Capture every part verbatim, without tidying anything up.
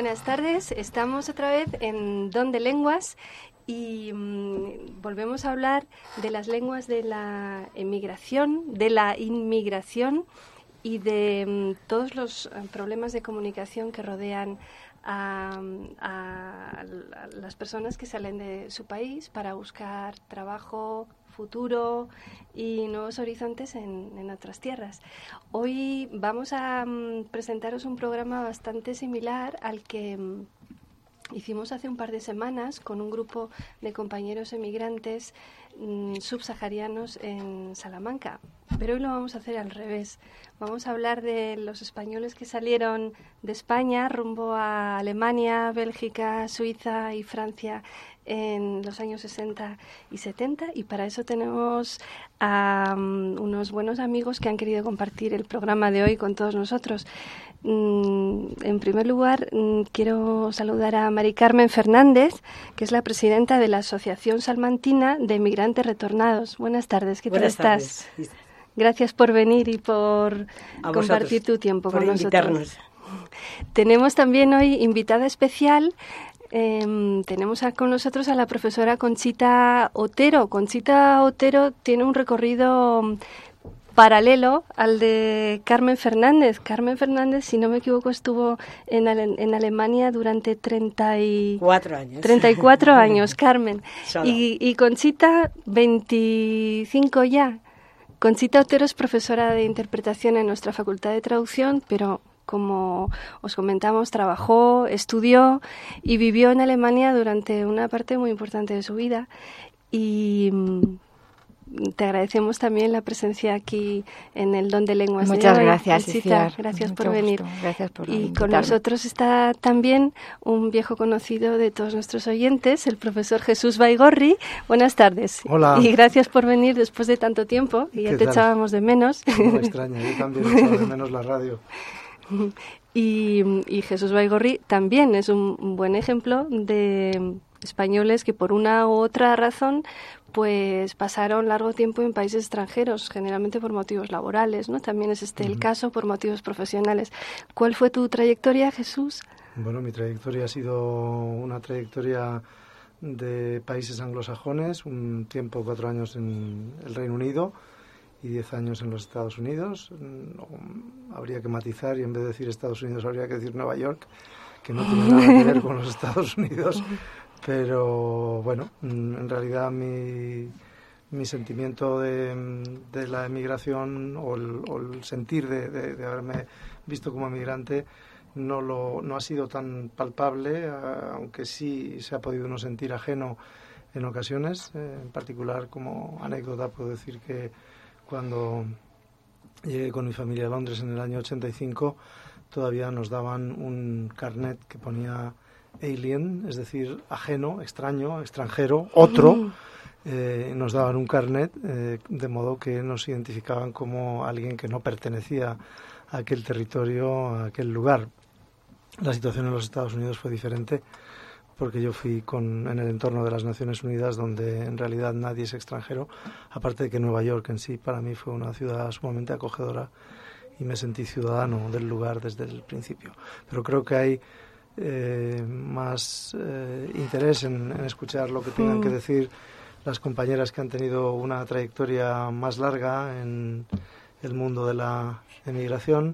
Buenas tardes, estamos otra vez en Don de Lenguas y mmm, volvemos a hablar de las lenguas de la emigración, de la inmigración y de mmm, todos los problemas de comunicación que rodean a, a, a las personas que salen de su país para buscar trabajo, futuro y nuevos horizontes en, en otras tierras. Hoy vamos a um, presentaros un programa bastante similar al que um, hicimos hace un par de semanas con un grupo de compañeros emigrantes um, subsaharianos en Salamanca. Pero hoy lo vamos a hacer al revés. Vamos a hablar de los españoles que salieron de España rumbo a Alemania, Bélgica, Suiza y Francia en los años sesenta y setenta, y para eso tenemos a um, unos buenos amigos que han querido compartir el programa de hoy con todos nosotros. Mm, en primer lugar, mm, quiero saludar a Mari Carmen Fernández, que es la presidenta de la Asociación Salmantina de Emigrantes Retornados. Buenas tardes, ¿qué tal estás? Tardes. Gracias por venir y por a compartir tu tiempo por con invitarnos. nosotros. Tenemos también hoy invitada especial. Eh, tenemos a, con nosotros a la profesora Conchita Otero. Conchita Otero tiene un recorrido paralelo al de Carmen Fernández. Carmen Fernández, si no me equivoco, estuvo en, Ale- en Alemania durante treinta y cuatro años. treinta y cuatro años, Carmen. Y, y Conchita, veinticinco ya. Conchita Otero es profesora de interpretación en nuestra Facultad de Traducción, pero como os comentamos, trabajó, estudió y vivió en Alemania durante una parte muy importante de su vida. Y te agradecemos también la presencia aquí en el Don de Lenguas. Muchas de hoy. gracias, Conchita, gracias Mucho por venir. gusto. Gracias por y invitarme. con nosotros está también un viejo conocido de todos nuestros oyentes, el profesor Jesús Baigorri. Buenas tardes. Hola. Y gracias por venir después de tanto tiempo, que ya te tal? echábamos de menos. No me extraña, yo también he echado de menos la radio. Y, y Jesús Baigorri también es un, un buen ejemplo de españoles que por una u otra razón pues pasaron largo tiempo en países extranjeros, generalmente por motivos laborales, ¿no? También es este uh-huh. el caso por motivos profesionales. ¿Cuál fue tu trayectoria, Jesús? Bueno, mi trayectoria ha sido una trayectoria de países anglosajones, un tiempo, cuatro años en el Reino Unido y diez años en los Estados Unidos. No, habría que matizar y en vez de decir Estados Unidos habría que decir Nueva York, que no tiene nada que ver con los Estados Unidos. Pero bueno, en realidad mi, mi sentimiento de, de la emigración o el, o el sentir de, de, de haberme visto como emigrante no, lo, no ha sido tan palpable, aunque sí se ha podido uno sentir ajeno en ocasiones. En particular, como anécdota, puedo decir que cuando llegué con mi familia a Londres en el año ochenta y cinco, todavía nos daban un carnet que ponía alien, es decir, ajeno, extraño, extranjero, otro. Mm. Eh, nos daban un carnet, eh, de modo que nos identificaban como alguien que no pertenecía a aquel territorio, a aquel lugar. La situación en los Estados Unidos fue diferente, porque yo fui con, en el entorno de las Naciones Unidas, donde en realidad nadie es extranjero, aparte de que Nueva York en sí para mí fue una ciudad sumamente acogedora y me sentí ciudadano del lugar desde el principio. Pero creo que hay eh, más eh, interés en, en escuchar lo que tengan mm. que decir las compañeras que han tenido una trayectoria más larga en el mundo de la emigración.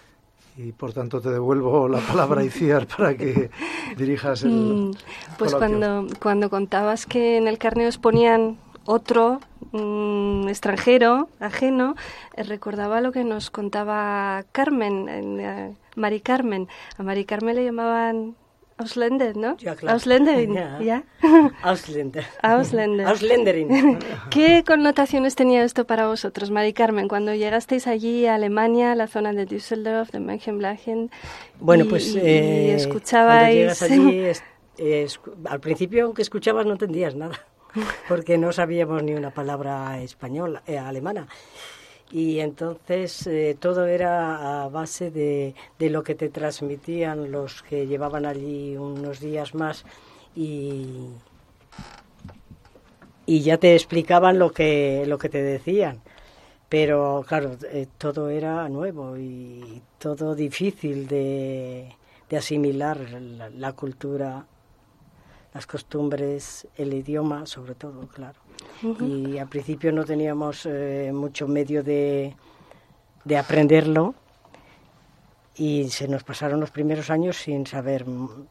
Y por tanto te devuelvo la palabra, Iciar, para que dirijas el mm, Pues coloquio. cuando, cuando contabas que en el carnet os ponían otro mm, extranjero, ajeno, eh, recordaba lo que nos contaba Carmen, eh, Mari Carmen. A Mari Carmen le llamaban Ausländer, ¿no? Ja, klar. Ausländerin, ja. ¿ya? Ausländer. Ausländer. Ausländerin. ¿Qué connotaciones tenía esto para vosotros, Mari Carmen, cuando llegasteis allí a Alemania, a la zona de Düsseldorf, de Mönchengladbach? Bueno, y, pues y, eh, y escuchabais... cuando llegas allí, es, es, al principio, aunque escuchabas, no entendías nada, porque no sabíamos ni una palabra española, eh, alemana. Y entonces eh, todo era a base de, de lo que te transmitían los que llevaban allí unos días más y, y ya te explicaban lo que, lo que te decían. Pero claro, eh, todo era nuevo y todo difícil de, de asimilar la, la cultura, las costumbres, el idioma, sobre todo, claro. Uh-huh. Y al principio no teníamos eh, mucho medio de, de aprenderlo y se nos pasaron los primeros años sin saber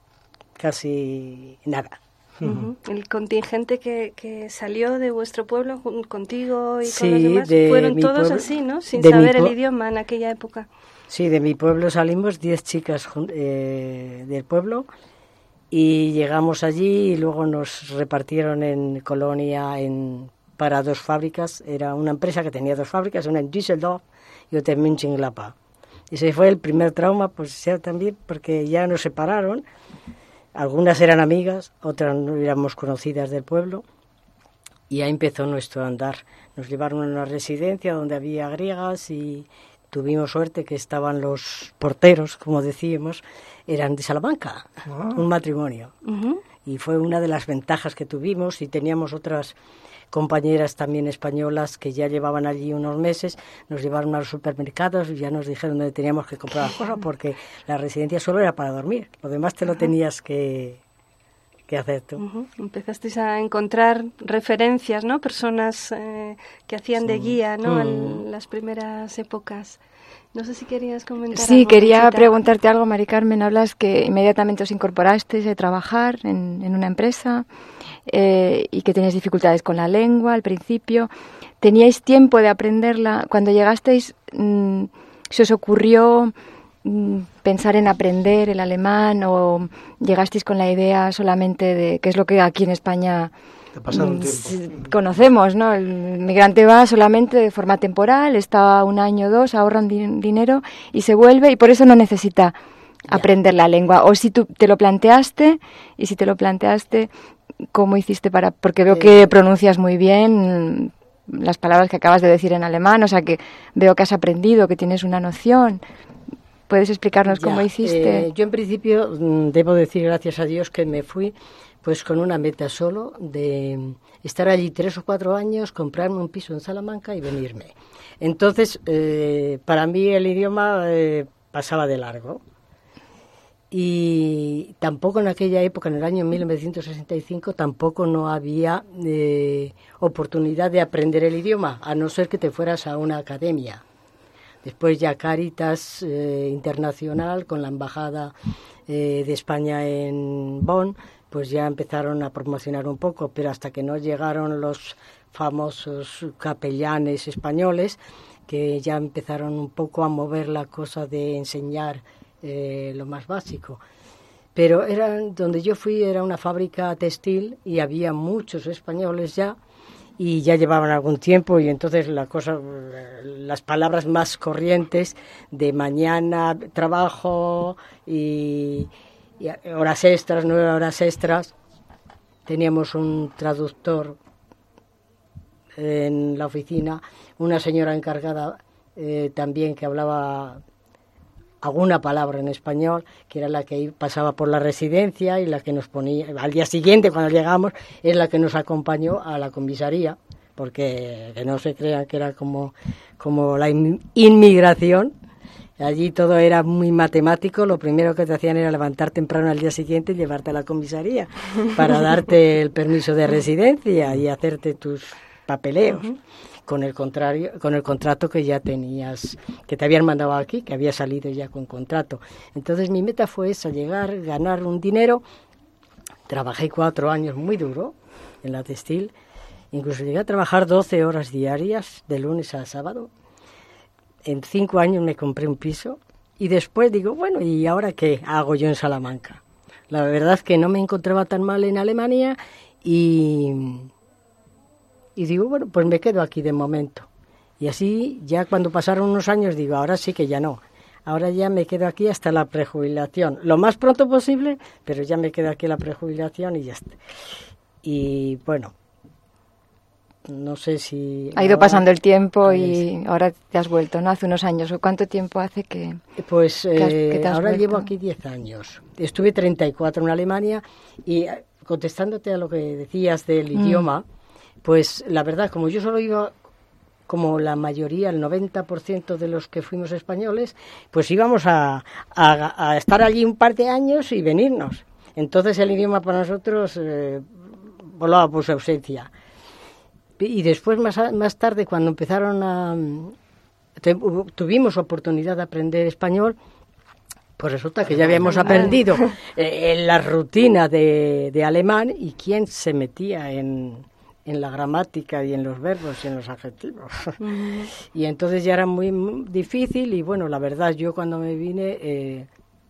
casi nada. Uh-huh. El contingente que, que salió de vuestro pueblo contigo y sí, con los demás, de fueron mi todos pueblo, así, ¿no? Sin de saber mi el idioma en aquella época. Sí, de mi pueblo salimos diez chicas eh, del pueblo y llegamos allí y luego nos repartieron en Colonia en, para dos fábricas. Era una empresa que tenía dos fábricas, una en Düsseldorf y otra en Mönchengladbach. Y ese fue el primer trauma, pues ya también, porque ya nos separaron. Algunas eran amigas, otras no éramos conocidas del pueblo. Y ahí empezó nuestro andar. Nos llevaron a una residencia donde había griegas y tuvimos suerte que estaban los porteros, como decíamos, eran de Salamanca, ah. un matrimonio. Uh-huh. Y fue una de las ventajas que tuvimos y teníamos otras compañeras también españolas que ya llevaban allí unos meses, nos llevaron a los supermercados y ya nos dijeron dónde teníamos que comprar las cosas porque la residencia solo era para dormir, lo demás te lo tenías que, que hacer tú. Uh-huh. Empezasteis a encontrar referencias, ¿no? Personas eh, que hacían sí. de guía, ¿no? Mm. En las primeras épocas. No sé si querías comentar sí, algo. Sí, quería Conchita. preguntarte algo, Mari Carmen. Hablas que inmediatamente os incorporasteis a trabajar en, en una empresa eh, y que teníais dificultades con la lengua al principio. ¿Teníais tiempo de aprenderla? Cuando llegasteis, mmm, ¿se os ocurrió mmm, pensar en aprender el alemán o llegasteis con la idea solamente de qué es lo que aquí en España de pasar un tiempo. Conocemos, ¿no? El migrante va solamente de forma temporal, está un año o dos, ahorra din- dinero y se vuelve y por eso no necesita ya. aprender la lengua. O si tú te lo planteaste y si te lo planteaste, ¿cómo hiciste para...? Porque veo eh. que pronuncias muy bien las palabras que acabas de decir en alemán, o sea que veo que has aprendido, que tienes una noción. ¿Puedes explicarnos ya. cómo hiciste? Eh, yo en principio debo decir gracias a Dios que me fui pues con una meta solo de estar allí tres o cuatro años, comprarme un piso en Salamanca y venirme. Entonces, eh, para mí el idioma eh, pasaba de largo. Y tampoco en aquella época, en el año mil novecientos sesenta y cinco, tampoco no había eh, oportunidad de aprender el idioma, a no ser que te fueras a una academia. Después ya Cáritas eh, Internacional, con la Embajada eh, de España en Bonn, pues ya empezaron a promocionar un poco, pero hasta que no llegaron los famosos capellanes españoles, que ya empezaron un poco a mover la cosa de enseñar eh, lo más básico. Pero era, donde yo fui era una fábrica textil y había muchos españoles ya, y ya llevaban algún tiempo, y entonces la cosa, las palabras más corrientes de mañana, trabajo y... y horas extras, nueve horas extras. Teníamos un traductor en la oficina, una señora encargada eh, también que hablaba alguna palabra en español, que era la que pasaba por la residencia y la que nos ponía, al día siguiente cuando llegamos, es la que nos acompañó a la comisaría, porque que no se crean que era como, como la in- inmigración. Allí todo era muy matemático, lo primero que te hacían era levantar temprano al día siguiente y llevarte a la comisaría para darte el permiso de residencia y hacerte tus papeleos uh-huh. con el contrario, con el contrato que ya tenías, que te habían mandado aquí, que había salido ya con contrato. Entonces mi meta fue esa, llegar, ganar un dinero. Trabajé cuatro años muy duro en la textil, incluso llegué a trabajar doce horas diarias de lunes a sábado. En cinco años me compré un piso y después digo, bueno, ¿y ahora qué hago yo en Salamanca? La verdad es que no me encontraba tan mal en Alemania y, y digo, bueno, pues me quedo aquí de momento. Y así, ya cuando pasaron unos años, digo, ahora sí que ya no. Ahora ya me quedo aquí hasta la prejubilación. Lo más pronto posible, pero ya me quedo aquí la prejubilación y ya está. Y bueno... No sé si... Ha ido ahora, pasando el tiempo y ahora te has vuelto, ¿no? Hace unos años. ¿Cuánto tiempo hace que Pues que has, que eh, te has ahora vuelto? llevo aquí diez años. Estuve treinta y cuatro en Alemania y contestándote a lo que decías del mm. idioma, pues la verdad, como yo solo iba como la mayoría, el noventa por ciento de los que fuimos españoles, pues íbamos a, a, a estar allí un par de años y venirnos. Entonces el idioma para nosotros eh, volaba por su ausencia. Y después, más, más tarde, cuando empezaron a... tuvimos oportunidad de aprender español, pues resulta que ya habíamos aprendido eh, la rutina de, de alemán, y quién se metía en, en la gramática y en los verbos y en los adjetivos. Uh-huh. Y entonces ya era muy, muy difícil, y bueno, la verdad, yo cuando me vine eh,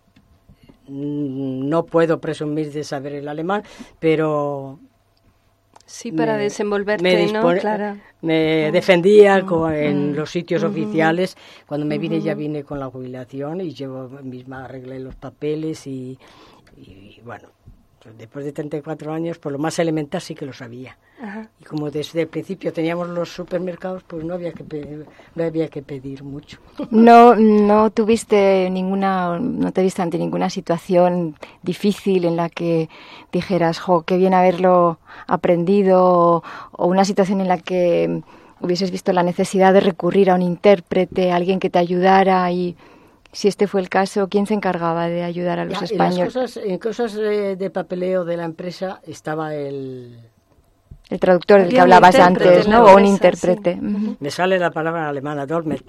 no puedo presumir de saber el alemán, pero... Sí, para me, desenvolverte, me dispone, ¿no? Claro. Me uh-huh. defendía con, en uh-huh. los sitios uh-huh. oficiales. Cuando me vine uh-huh. ya vine con la jubilación y yo misma arreglé los papeles y, y, y bueno, después de treinta y cuatro años, por lo más elemental sí que lo sabía. Uh-huh. Y como desde el principio teníamos los supermercados, pues no había que pedir, no había que pedir mucho. No, no tuviste ninguna, no te viste ante ninguna situación difícil en la que dijeras, jo, qué bien haberlo aprendido, o, o una situación en la que hubieses visto la necesidad de recurrir a un intérprete, a alguien que te ayudara, y si este fue el caso, ¿quién se encargaba de ayudar a los ya, españoles? En, las cosas, en cosas de, de papeleo de la empresa estaba el... El traductor del que hablabas antes, ¿no? O un intérprete. Sí. Uh-huh. Me sale la palabra alemana, Dolmet.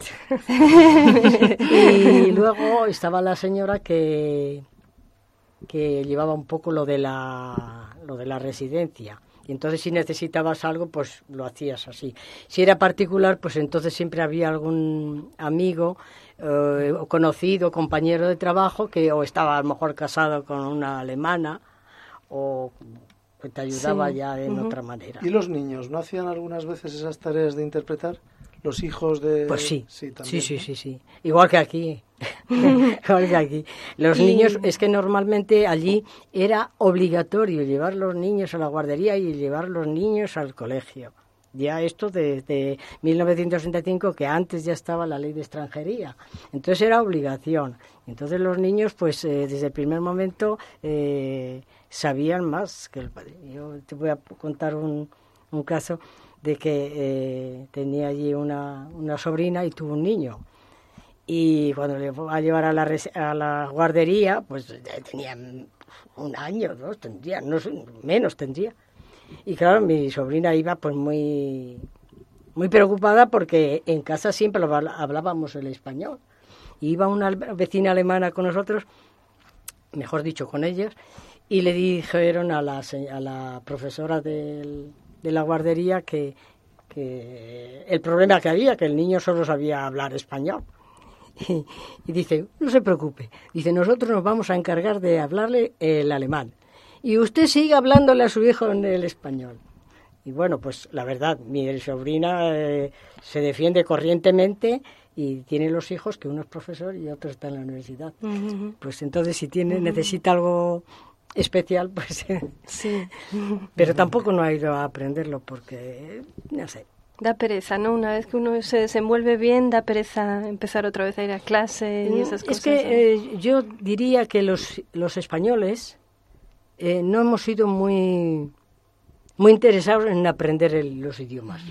Y luego estaba la señora que, que llevaba un poco lo de la, lo de la residencia. Y entonces si necesitabas algo, pues lo hacías así. Si era particular, pues entonces siempre había algún amigo eh, o conocido, compañero de trabajo, que o estaba a lo mejor casado con una alemana o... que te ayudaba sí. ya en uh-huh. otra manera. ¿Y los niños no hacían algunas veces esas tareas de interpretar? ¿Los hijos de...? Pues sí, sí, también, sí, sí, ¿no? sí, sí. Igual que aquí. Igual que aquí. Los y... niños, es que normalmente allí era obligatorio llevar los niños a la guardería y llevar los niños al colegio. Ya esto desde mil novecientos sesenta y cinco, que antes ya estaba la ley de extranjería. Entonces era obligación. Entonces los niños, pues eh, desde el primer momento... Eh, sabían más que el padre. Yo te voy a contar un, un caso de que eh, tenía allí una, una sobrina y tuvo un niño. Y cuando le fue a llevar a la, a la guardería, pues tenía un año, dos, tendría, no sé, menos tendría. Y claro, mi sobrina iba pues muy, muy preocupada porque en casa siempre hablábamos el español. Y iba una vecina alemana con nosotros, mejor dicho, con ellas, y le dijeron a la, a la profesora del, de la guardería que, que el problema que había, que el niño solo sabía hablar español. Y, y dice, no se preocupe, dice, nosotros nos vamos a encargar de hablarle el alemán. Y usted sigue hablándole a su hijo en el español. Y bueno, pues la verdad, mi sobrina eh, se defiende corrientemente y tiene los hijos que uno es profesor y otro está en la universidad. Uh-huh. Pues entonces si tiene, uh-huh. necesita algo... especial, pues sí. Pero tampoco no ha ido a aprenderlo porque, no sé. Da pereza, ¿no? Una vez que uno se desenvuelve bien, da pereza empezar otra vez a ir a clase y esas es cosas. Es que ¿no? eh, yo diría que los, los españoles eh, no hemos sido muy, muy interesados en aprender el, los idiomas.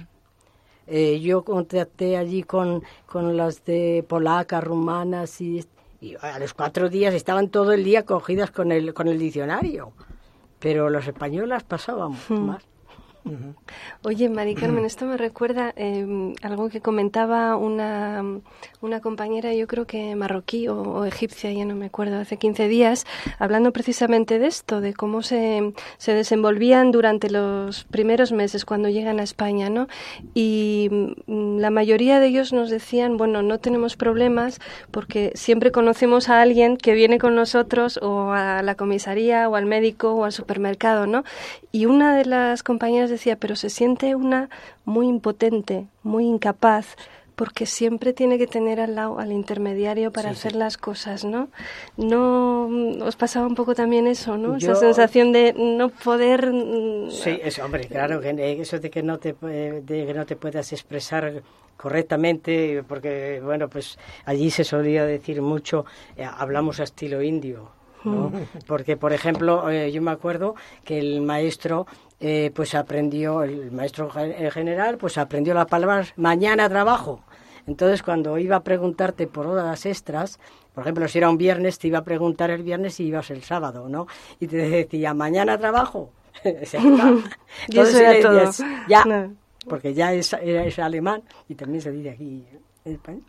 Eh, yo contacté allí con, con las de polacas, rumanas y... Y a los cuatro días estaban todo el día cogidas con el con el diccionario. Pero los españoles pasaban hmm. más. Uh-huh. Oye, Mari Carmen, esto me recuerda eh, algo que comentaba una, una compañera, yo creo que marroquí o, o egipcia, ya no me acuerdo, hace quince días, hablando precisamente de esto, de cómo se, se desenvolvían durante los primeros meses cuando llegan a España, ¿no? Y mm, la mayoría de ellos nos decían, bueno, no tenemos problemas porque siempre conocemos a alguien que viene con nosotros o a la comisaría o al médico o al supermercado, ¿no? Y una de las compañeras decía, pero se siente una muy impotente, muy incapaz, porque siempre tiene que tener al lado al intermediario para sí, hacer sí. las cosas, ¿no? No, os pasaba un poco también eso, ¿no? Yo, esa sensación de no poder... Sí, eso, hombre, claro, que eso de que no te de que no te puedas expresar correctamente, porque, bueno, pues allí se solía decir mucho, eh, hablamos a estilo indio. ¿no? Porque, por ejemplo, eh, yo me acuerdo que el maestro eh, pues aprendió, el maestro en general, pues aprendió la palabra mañana trabajo. Entonces, cuando iba a preguntarte por horas extras, por ejemplo, si era un viernes, te iba a preguntar el viernes y ibas el sábado, ¿no? Y te decía, mañana trabajo. Entonces, y eso era le todo. decías, ya, no. Porque ya es, es alemán y también se dice aquí en español.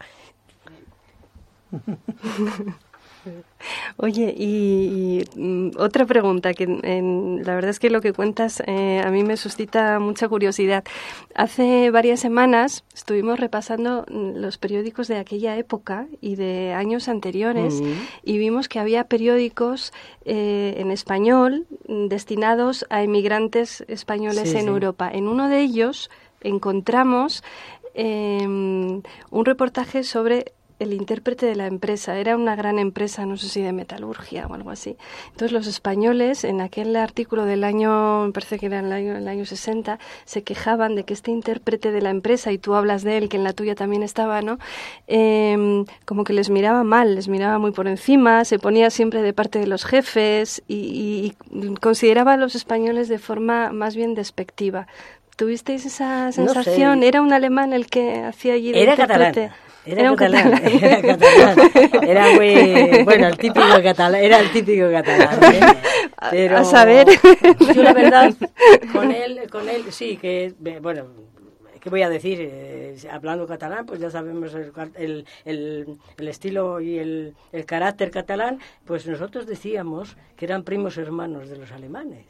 Oye, y, y mm, otra pregunta, que en, la verdad es que lo que cuentas eh, a mí me suscita mucha curiosidad. Hace varias semanas estuvimos repasando los periódicos de aquella época y de años anteriores uh-huh. y vimos que había periódicos eh, en español destinados a emigrantes españoles sí, en sí. Europa. En uno de ellos encontramos eh, un reportaje sobre el intérprete de la empresa. Era una gran empresa, no sé si de metalurgia o algo así. Entonces los españoles, en aquel artículo del año, me parece que era en el año, el año sesenta, se quejaban de que este intérprete de la empresa, y tú hablas de él, que en la tuya también estaba, ¿no? Eh, como que les miraba mal, les miraba muy por encima, se ponía siempre de parte de los jefes y, y, y consideraba a los españoles de forma más bien despectiva. ¿Tuvisteis esa sensación? No sé. ¿Era un alemán el que hacía allí de Era intérprete? Catalán. Era, era catalán, catalán. Era catalán, era muy, bueno, el típico catalán, era el típico catalán, ¿eh? Pero a saber. Yo la verdad, con él, con él, sí, que, bueno, ¿qué voy a decir? Eh, hablando catalán, pues ya sabemos el, el, el, el estilo y el, el carácter catalán, pues nosotros decíamos que eran primos hermanos de los alemanes.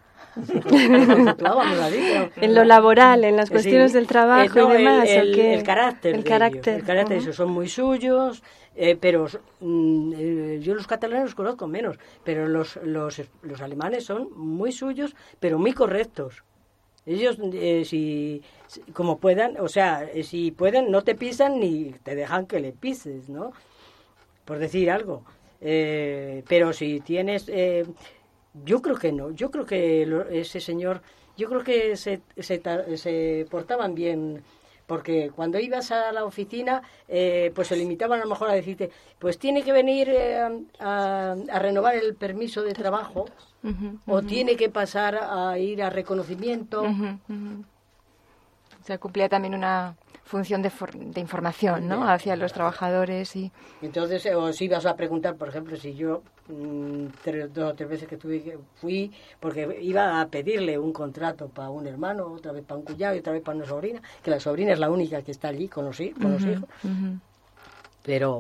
En lo laboral, en las cuestiones sí, del trabajo eh, no, y demás, el, el, ¿o qué? el carácter, el de carácter, ellos, el carácter, uh-huh. Esos son muy suyos, eh, pero mm, eh, yo los catalanes los conozco menos, pero los los los alemanes son muy suyos, pero muy correctos. Ellos, eh, si como puedan, o sea, eh, si pueden, no te pisan ni te dejan que le pises, ¿no? Por decir algo. Eh, pero si tienes eh, Yo creo que no, yo creo que lo, ese señor, yo creo que se, se, se portaban bien, porque cuando ibas a la oficina, eh, pues se limitaban a lo mejor a decirte, pues tiene que venir eh, a, a renovar el permiso de trabajo, uh-huh, o uh-huh. tiene que pasar a ir a reconocimiento. Uh-huh, uh-huh. O sea, cumplía también una función de, for- de información, ¿no? Hacia los trabajadores y... Entonces, o si ibas a preguntar, por ejemplo, si yo mmm, tres, dos o tres veces que tuve, fui, porque iba a pedirle un contrato para un hermano, otra vez para un cuñado y otra vez para una sobrina, que la sobrina es la única que está allí con los, con uh-huh, los hijos. Uh-huh. Pero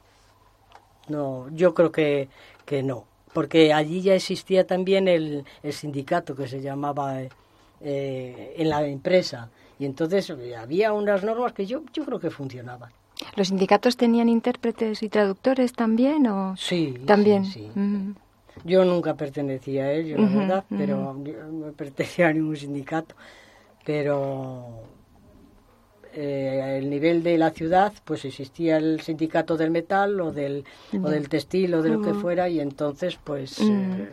no, yo creo que, que no, porque allí ya existía también el, el sindicato que se llamaba eh, en la empresa. Y entonces había unas normas que yo yo creo que funcionaban. ¿Los sindicatos tenían intérpretes y traductores también? O sí, también. Sí, sí. Uh-huh. Yo nunca pertenecía a ellos, la uh-huh, verdad, uh-huh. pero no pertenecía a ningún sindicato. Pero eh, el nivel de la ciudad, pues existía el sindicato del metal o del, uh-huh. o del textil o de lo uh-huh. que fuera, y entonces, pues, uh-huh. eh,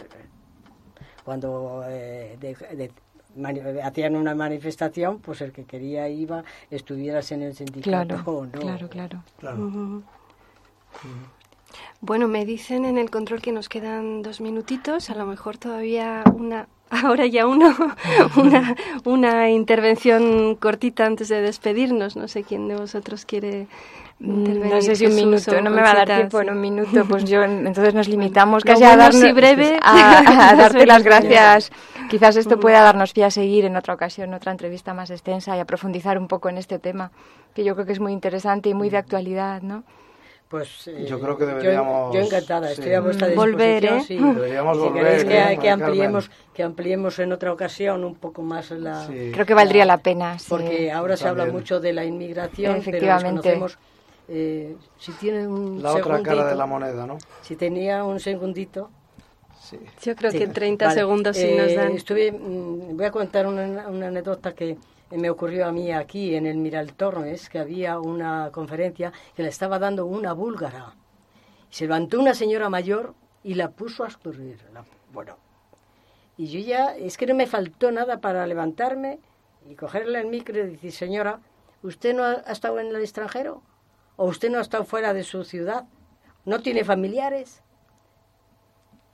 cuando eh, de, de, Mani- hacían una manifestación, pues el que quería iba, estuvieras en el sindicato claro, o no. Claro, claro. claro. Uh-huh. Uh-huh. Bueno, me dicen en el control que nos quedan dos minutitos, a lo mejor todavía una, ahora ya uno, una, una intervención cortita antes de despedirnos. No sé quién de vosotros quiere intervenir. No sé si un minuto, no me va a dar tiempo en un minuto, pues yo entonces nos limitamos bueno, casi a, bueno, darnos, sí, breve. a, a darte las gracias. Quizás esto pueda darnos pie a seguir en otra ocasión, otra entrevista más extensa y a profundizar un poco en este tema, que yo creo que es muy interesante y muy de actualidad, ¿no? Pues eh, yo creo que deberíamos... Yo, yo encantada, sí. estoy a vuestra disposición. Volver, ¿eh? Sí. Deberíamos si volver. queréis que, ¿eh? que, ampliemos, que ampliemos en otra ocasión un poco más la... Sí. Creo que valdría la, la pena, sí. Porque ahora Yo se también. habla mucho de la inmigración, efectivamente. pero desconocemos... Eh, si tiene un la segundito, otra cara de la moneda, ¿no? Si tenía un segundito... Sí. Yo creo sí. que treinta vale. segundos sí eh, nos dan. Estuve, mmm, voy a contar una, una anécdota que me ocurrió a mí aquí en el Miral Torres, que había una conferencia que le estaba dando una búlgara. Se levantó una señora mayor y la puso a escurrir. La, bueno, y yo ya, es que no me faltó nada para levantarme y cogerle el micro y decir, señora, ¿usted no ha, ha estado en el extranjero? ¿O usted no ha estado fuera de su ciudad? ¿No tiene familiares?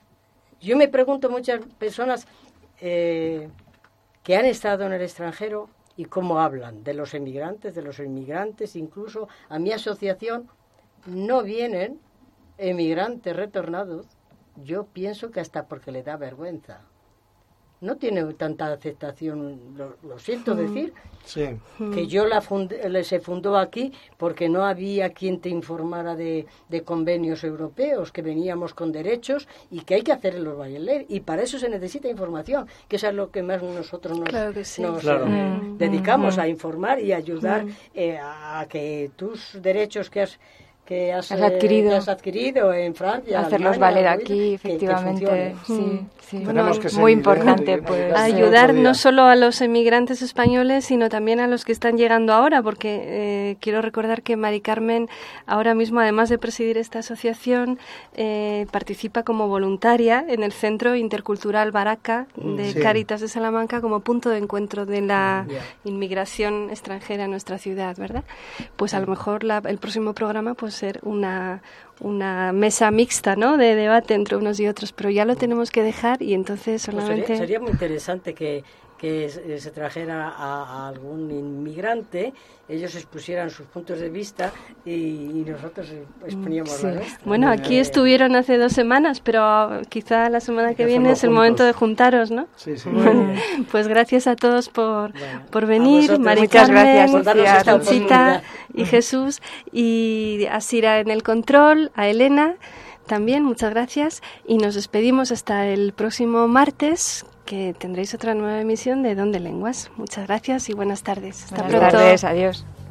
Yo me pregunto, muchas personas eh, que han estado en el extranjero y cómo hablan de los emigrantes, de los inmigrantes, incluso a mi asociación no vienen emigrantes retornados, yo pienso que hasta porque le da vergüenza. No tiene tanta aceptación, lo, lo siento decir, sí. que yo la fundé, se fundó aquí porque no había quien te informara de, de convenios europeos, que veníamos con derechos y que hay que hacerlos valer. Y para eso se necesita información, que eso es lo que más nosotros nos, claro que sí. nos claro. eh, Mm, dedicamos mm, a informar y ayudar mm. eh, a que tus derechos que has que has, Has eh, adquirido. que has adquirido en Francia, hacerlos Alemania, valer aquí, que- que efectivamente. funcione. Sí, sí. Tenemos que muy seguir, importante, ¿eh? pues. Hasta Ayudar otro día. no solo a los emigrantes españoles, sino también a los que están llegando ahora, porque eh, quiero recordar que Mari Carmen ahora mismo, además de presidir esta asociación, eh, participa como voluntaria en el Centro Intercultural Baraca de Sí. Cáritas de Salamanca como punto de encuentro de la Ya. inmigración extranjera en nuestra ciudad, ¿verdad? Pues a lo mejor la- el próximo programa puede ser una una mesa mixta, ¿no?, de debate entre unos y otros, pero ya lo tenemos que dejar y entonces Pues solamente... sería, sería muy interesante que, que se se trajera a, a algún inmigrante, ellos expusieran sus puntos de vista y, y nosotros exponíamos Sí. la nuestra. Bueno, aquí Eh, estuvieron hace dos semanas, pero quizá la semana Hay que que viene hacerlo es el juntos. momento de juntaros, ¿no? Sí, sí. Pues gracias a todos por, Bueno, por a venir, vosotros. Mari Muchas Carmen, gracias, por darnos Sofía. esta Conchita oportunidad. y Jesús, y a Sira en el control, a Elena también, muchas gracias, y nos despedimos hasta el próximo martes, que tendréis otra nueva emisión de Don de Lenguas. Muchas gracias y buenas tardes. Hasta Buenas pronto. tardes, adiós.